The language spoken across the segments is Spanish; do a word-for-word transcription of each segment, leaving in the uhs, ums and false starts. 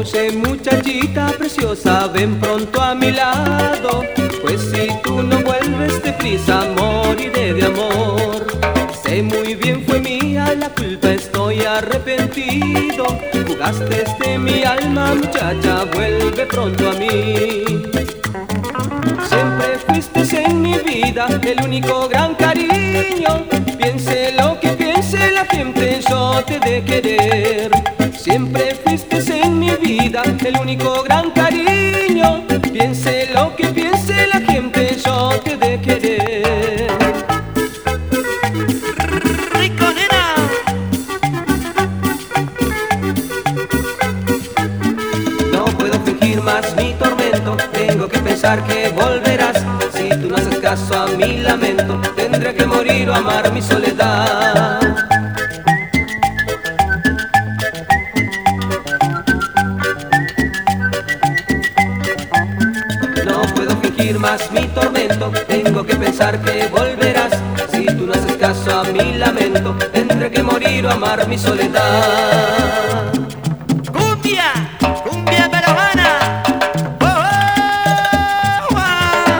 Oye, muchachita preciosa, ven pronto a mi lado, pues si tú no vuelves deprisa moriré de amor. Sé muy bien fue mía la culpa, estoy arrepentido. Jugaste de mi alma, muchacha, vuelve pronto a mí. Siempre fuiste en mi vida el único gran cariño. Piense lo que piense la gente, yo te he de querer. Siempre fuiste en mi vida el único gran cariño. Piense lo que piense la gente, yo te he de querer. ¡Rico, nena! No puedo fingir más mi tormento, tengo que pensar que volverás. Si tú no haces caso a mi lamento, tendré que morir o amar mi soledad. No puedo fingir más mi tormento, tengo que pensar que volverás. Si tú no haces caso a mi lamento, tendré que morir o amar mi soledad. ¡Cumbia! ¡Cumbia peruana! ¡Oh, oh, oh!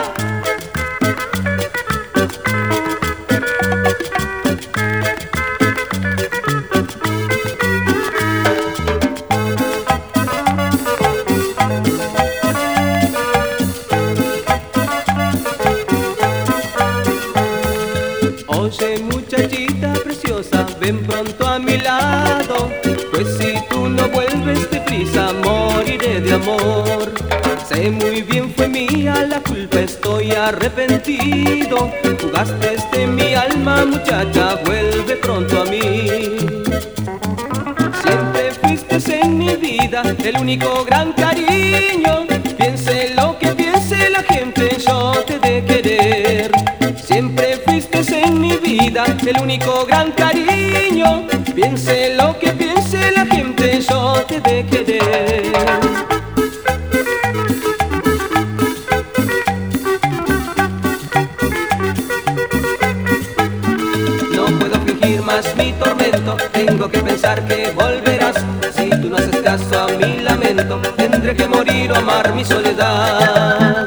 Oye, muchachita preciosa, ven pronto a mi lado, pues si tú no vuelves deprisa moriré de amor. Sé muy bien fue mía la culpa, estoy arrepentido. Jugaste de mi alma, muchacha, vuelve pronto a mí. Siempre fuiste en mi vida el único gran cariño. Piense lo que piense la gente, yo te he de querer. Siempre fuiste en mi vida el único gran cariño. Piense lo que piense la gente, yo te he de querer. No puedo fingir más mi tormento, tengo que pensar que volverás. Si tú no haces caso a mi lamento, tendré que morir o amar mi soledad.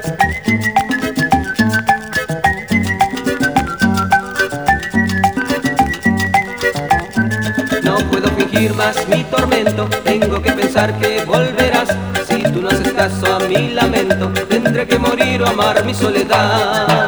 No puedo fingir más mi tormento, tengo que pensar que volverás. Si tú no haces caso a mi lamento, tendré que morir o amar mi soledad.